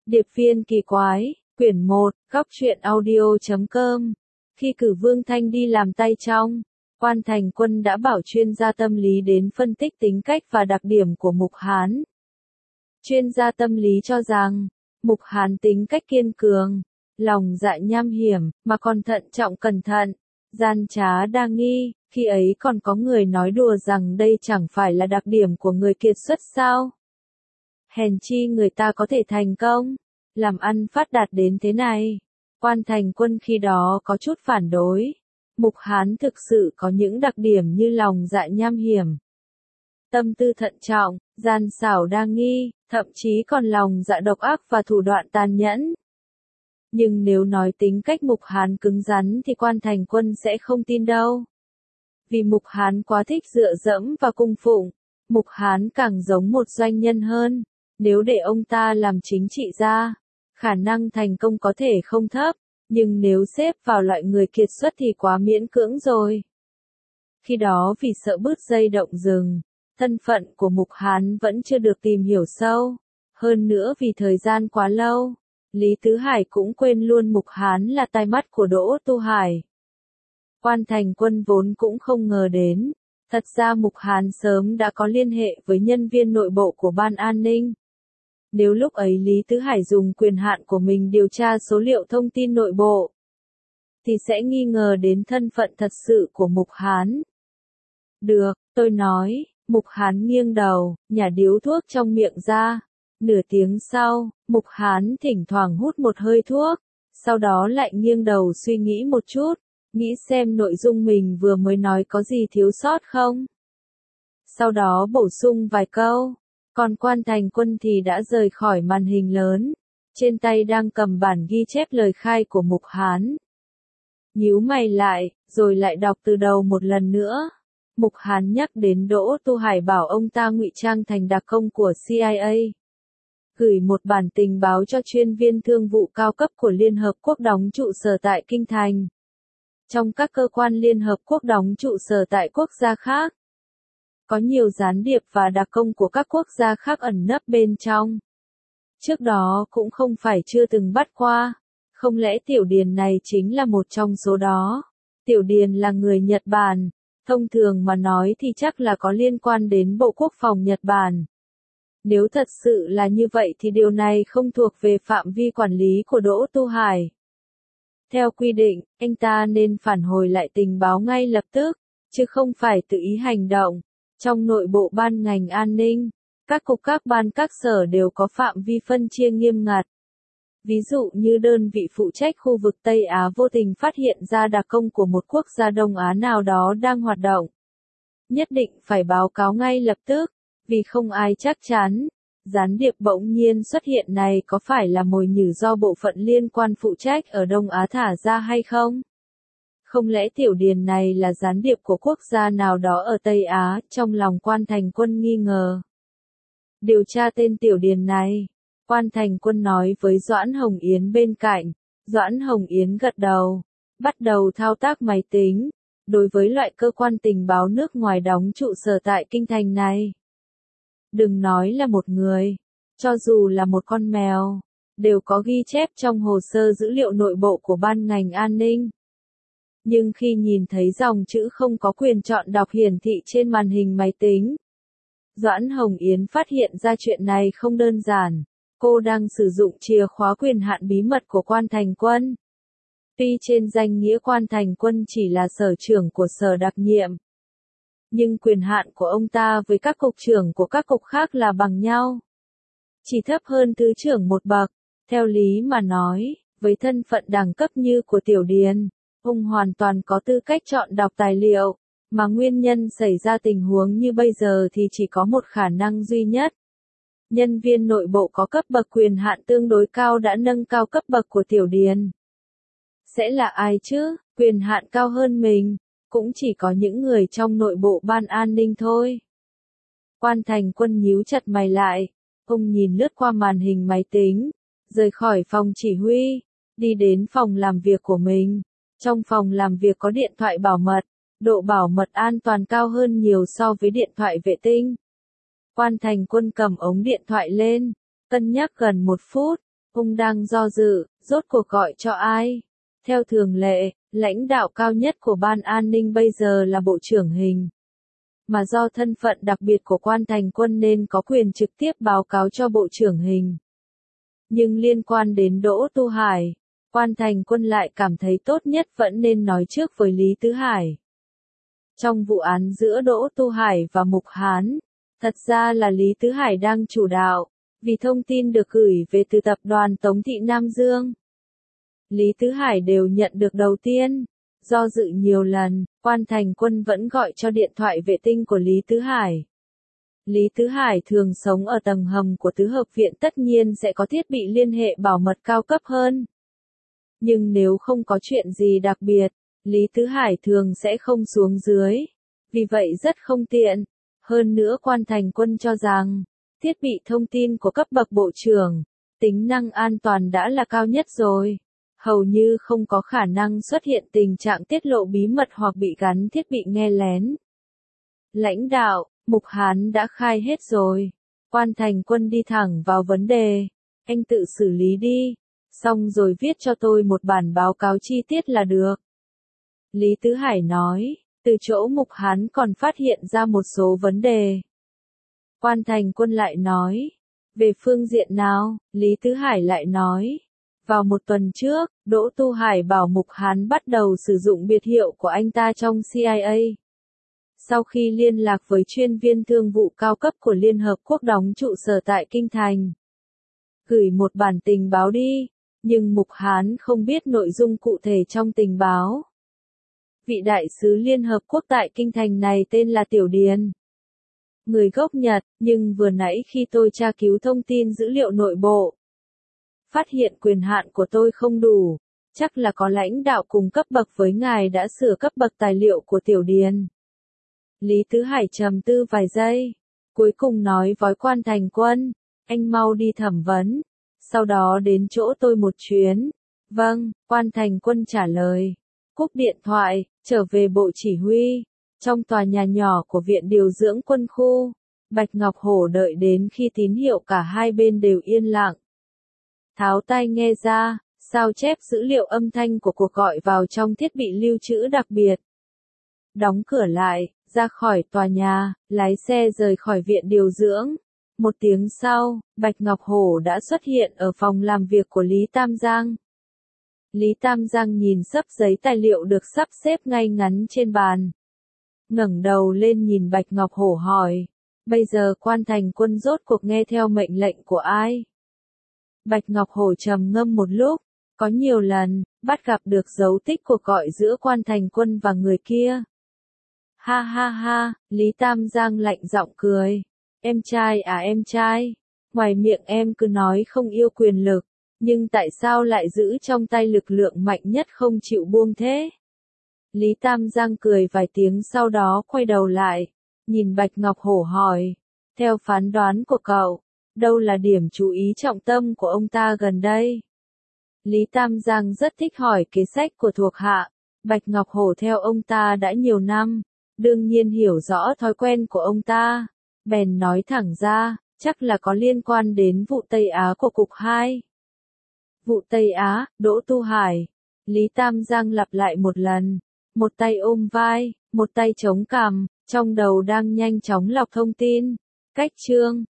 Điệp viên kỳ quái, quyển 1, góc truyện audio.com. Khi cử Vương Thanh đi làm tay trong, Quan Thành Quân đã bảo chuyên gia tâm lý đến phân tích tính cách và đặc điểm của Mục Hán. Chuyên gia tâm lý cho rằng, Mục Hán tính cách kiên cường, lòng dạ nham hiểm, mà còn thận trọng cẩn thận, gian trá đa nghi, khi ấy còn có người nói đùa rằng đây chẳng phải là đặc điểm của người kiệt xuất sao? Hèn chi người ta có thể thành công, làm ăn phát đạt đến thế này. Quan Thành Quân khi đó có chút phản đối. Mục Hán thực sự có những đặc điểm như lòng dạ nham hiểm, tâm tư thận trọng, gian xảo đa nghi, thậm chí còn lòng dạ độc ác và thủ đoạn tàn nhẫn. Nhưng nếu nói tính cách Mục Hán cứng rắn thì Quan Thành Quân sẽ không tin đâu. Vì Mục Hán quá thích dựa dẫm và cung phụng, Mục Hán càng giống một doanh nhân hơn. Nếu để ông ta làm chính trị gia, khả năng thành công có thể không thấp, nhưng nếu xếp vào loại người kiệt xuất thì quá miễn cưỡng rồi. Khi đó vì sợ bứt dây động rừng, thân phận của Mục Hán vẫn chưa được tìm hiểu sâu. Hơn nữa vì thời gian quá lâu, Lý Tứ Hải cũng quên luôn Mục Hán là tai mắt của Đỗ Tu Hải. Quan Thành Quân vốn cũng không ngờ đến, thật ra Mục Hán sớm đã có liên hệ với nhân viên nội bộ của Ban An ninh. Nếu lúc ấy Lý Tứ Hải dùng quyền hạn của mình điều tra số liệu thông tin nội bộ, thì sẽ nghi ngờ đến thân phận thật sự của Mục Hán. Được, tôi nói, Mục Hán nghiêng đầu, nhả điếu thuốc trong miệng ra. Nửa tiếng sau, Mục Hán thỉnh thoảng hút một hơi thuốc, sau đó lại nghiêng đầu suy nghĩ một chút, nghĩ xem nội dung mình vừa mới nói có gì thiếu sót không. Sau đó bổ sung vài câu. Còn Quan Thành Quân thì đã rời khỏi màn hình lớn, trên tay đang cầm bản ghi chép lời khai của Mục Hán. Nhíu mày lại, rồi lại đọc từ đầu một lần nữa. Mục Hán nhắc đến Đỗ Tu Hải bảo ông ta ngụy trang thành đặc công của CIA, gửi một bản tình báo cho chuyên viên thương vụ cao cấp của Liên Hợp Quốc đóng trụ sở tại Kinh Thành. Trong các cơ quan Liên Hợp Quốc đóng trụ sở tại quốc gia khác, có nhiều gián điệp và đặc công của các quốc gia khác ẩn nấp bên trong. Trước đó cũng không phải chưa từng bắt qua, không lẽ Tiểu Điền này chính là một trong số đó? Tiểu Điền là người Nhật Bản, thông thường mà nói thì chắc là có liên quan đến Bộ Quốc phòng Nhật Bản. Nếu thật sự là như vậy thì điều này không thuộc về phạm vi quản lý của Đỗ Tu Hải. Theo quy định, anh ta nên phản hồi lại tình báo ngay lập tức, chứ không phải tự ý hành động. Trong nội bộ ban ngành an ninh, các cục các ban các sở đều có phạm vi phân chia nghiêm ngặt. Ví dụ như đơn vị phụ trách khu vực Tây Á vô tình phát hiện ra đặc công của một quốc gia Đông Á nào đó đang hoạt động. Nhất định phải báo cáo ngay lập tức, vì không ai chắc chắn, gián điệp bỗng nhiên xuất hiện này có phải là mồi nhử do bộ phận liên quan phụ trách ở Đông Á thả ra hay không? Không lẽ Tiểu Điền này là gián điệp của quốc gia nào đó ở Tây Á? Trong lòng Quan Thành Quân nghi ngờ. Điều tra tên Tiểu Điền này. Quan Thành Quân nói với Doãn Hồng Yến bên cạnh. Doãn Hồng Yến gật đầu, bắt đầu thao tác máy tính. Đối với loại cơ quan tình báo nước ngoài đóng trụ sở tại Kinh Thành này, đừng nói là một người, cho dù là một con mèo, đều có ghi chép trong hồ sơ dữ liệu nội bộ của ban ngành an ninh. Nhưng khi nhìn thấy dòng chữ không có quyền chọn đọc hiển thị trên màn hình máy tính, Doãn Hồng Yến phát hiện ra chuyện này không đơn giản. Cô đang sử dụng chìa khóa quyền hạn bí mật của Quan Thành Quân. Tuy trên danh nghĩa Quan Thành Quân chỉ là sở trưởng của sở đặc nhiệm, nhưng quyền hạn của ông ta với các cục trưởng của các cục khác là bằng nhau. Chỉ thấp hơn thứ trưởng một bậc. Theo lý mà nói, với thân phận đẳng cấp như của Tiểu Điền, ông hoàn toàn có tư cách chọn đọc tài liệu, mà nguyên nhân xảy ra tình huống như bây giờ thì chỉ có một khả năng duy nhất. Nhân viên nội bộ có cấp bậc quyền hạn tương đối cao đã nâng cao cấp bậc của Tiểu Điền. Sẽ là ai chứ? Quyền hạn cao hơn mình, cũng chỉ có những người trong nội bộ ban an ninh thôi. Quan Thành Quân nhíu chặt mày lại, ông nhìn lướt qua màn hình máy tính, rời khỏi phòng chỉ huy, đi đến phòng làm việc của mình. Trong phòng làm việc có điện thoại bảo mật, độ bảo mật an toàn cao hơn nhiều so với điện thoại vệ tinh. Quan Thành Quân cầm ống điện thoại lên, cân nhắc gần 1 phút, Ông đang do dự, rốt cuộc gọi cho ai? Theo thường lệ, lãnh đạo cao nhất của Ban An ninh bây giờ là Bộ trưởng Hình. Mà do thân phận đặc biệt của Quan Thành Quân nên có quyền trực tiếp báo cáo cho Bộ trưởng Hình. Nhưng liên quan đến Đỗ Tu Hải, Quan Thành Quân lại cảm thấy tốt nhất vẫn nên nói trước với Lý Tứ Hải. Trong vụ án giữa Đỗ Tu Hải và Mục Hán, thật ra là Lý Tứ Hải đang chủ đạo, vì thông tin được gửi về từ tập đoàn Tống Thị Nam Dương. Lý Tứ Hải đều nhận được đầu tiên. Do dự nhiều lần, Quan Thành Quân vẫn gọi cho điện thoại vệ tinh của Lý Tứ Hải. Lý Tứ Hải thường sống ở tầng hầm của Tứ Hợp Viện, tất nhiên sẽ có thiết bị liên hệ bảo mật cao cấp hơn. Nhưng nếu không có chuyện gì đặc biệt, Lý Tứ Hải thường sẽ không xuống dưới. Vì vậy rất không tiện. Hơn nữa Quan Thành Quân cho rằng, thiết bị thông tin của cấp bậc bộ trưởng, tính năng an toàn đã là cao nhất rồi. Hầu như không có khả năng xuất hiện tình trạng tiết lộ bí mật hoặc bị gắn thiết bị nghe lén. Lãnh đạo, Mục Hán đã khai hết rồi. Quan Thành Quân đi thẳng vào vấn đề. Anh tự xử lý đi. Xong rồi viết cho tôi một bản báo cáo chi tiết là được. Lý Tứ Hải nói, từ chỗ Mục Hán còn phát hiện ra một số vấn đề. Quan Thành Quân lại nói, về phương diện nào? Lý Tứ Hải lại nói, vào một tuần trước, Đỗ Tu Hải bảo Mục Hán bắt đầu sử dụng biệt hiệu của anh ta trong CIA. Sau khi liên lạc với chuyên viên thương vụ cao cấp của Liên Hợp Quốc đóng trụ sở tại Kinh Thành, gửi một bản tình báo đi, nhưng Mục Hán không biết nội dung cụ thể trong tình báo. Vị đại sứ Liên Hợp Quốc tại Kinh Thành này tên là Tiểu Điền. Người gốc Nhật, nhưng vừa nãy khi tôi tra cứu thông tin dữ liệu nội bộ, phát hiện quyền hạn của tôi không đủ, chắc là có lãnh đạo cùng cấp bậc với ngài đã sửa cấp bậc tài liệu của Tiểu Điền. Lý Tứ Hải trầm tư vài giây, cuối cùng nói với Quan Thành Quân, anh mau đi thẩm vấn, sau đó đến chỗ tôi một chuyến. Vâng, Quan Thành Quân trả lời, cúp điện thoại, trở về bộ chỉ huy. Trong tòa nhà nhỏ của Viện Điều dưỡng Quân khu, Bạch Ngọc Hổ đợi đến khi tín hiệu cả hai bên đều yên lặng. Tháo tai nghe ra, sao chép dữ liệu âm thanh của cuộc gọi vào trong thiết bị lưu trữ đặc biệt. Đóng cửa lại, ra khỏi tòa nhà, lái xe rời khỏi Viện Điều dưỡng. Một tiếng sau, Bạch Ngọc Hổ đã xuất hiện ở phòng làm việc của Lý Tam Giang. Lý Tam Giang nhìn xấp giấy tài liệu được sắp xếp ngay ngắn trên bàn. Ngẩng đầu lên nhìn Bạch Ngọc Hổ hỏi, bây giờ Quan Thành Quân rốt cuộc nghe theo mệnh lệnh của ai? Bạch Ngọc Hổ trầm ngâm một lúc, có nhiều lần, bắt gặp được dấu tích cuộc gọi giữa Quan Thành Quân và người kia. Ha ha ha, Lý Tam Giang lạnh giọng cười. Em trai à em trai, ngoài miệng em cứ nói không yêu quyền lực, nhưng tại sao lại giữ trong tay lực lượng mạnh nhất không chịu buông thế? Lý Tam Giang cười vài tiếng sau đó quay đầu lại, nhìn Bạch Ngọc Hổ hỏi, theo phán đoán của cậu, đâu là điểm chú ý trọng tâm của ông ta gần đây? Lý Tam Giang rất thích hỏi kế sách của thuộc hạ, Bạch Ngọc Hổ theo ông ta đã nhiều năm, đương nhiên hiểu rõ thói quen của ông ta, bèn nói thẳng ra, chắc là có liên quan đến vụ Tây Á của Cục 2. Vụ Tây Á, Đỗ Tu Hải. Lý Tam Giang lặp lại một lần, một tay ôm vai, một tay chống cằm, trong đầu đang nhanh chóng lọc thông tin. Cách chương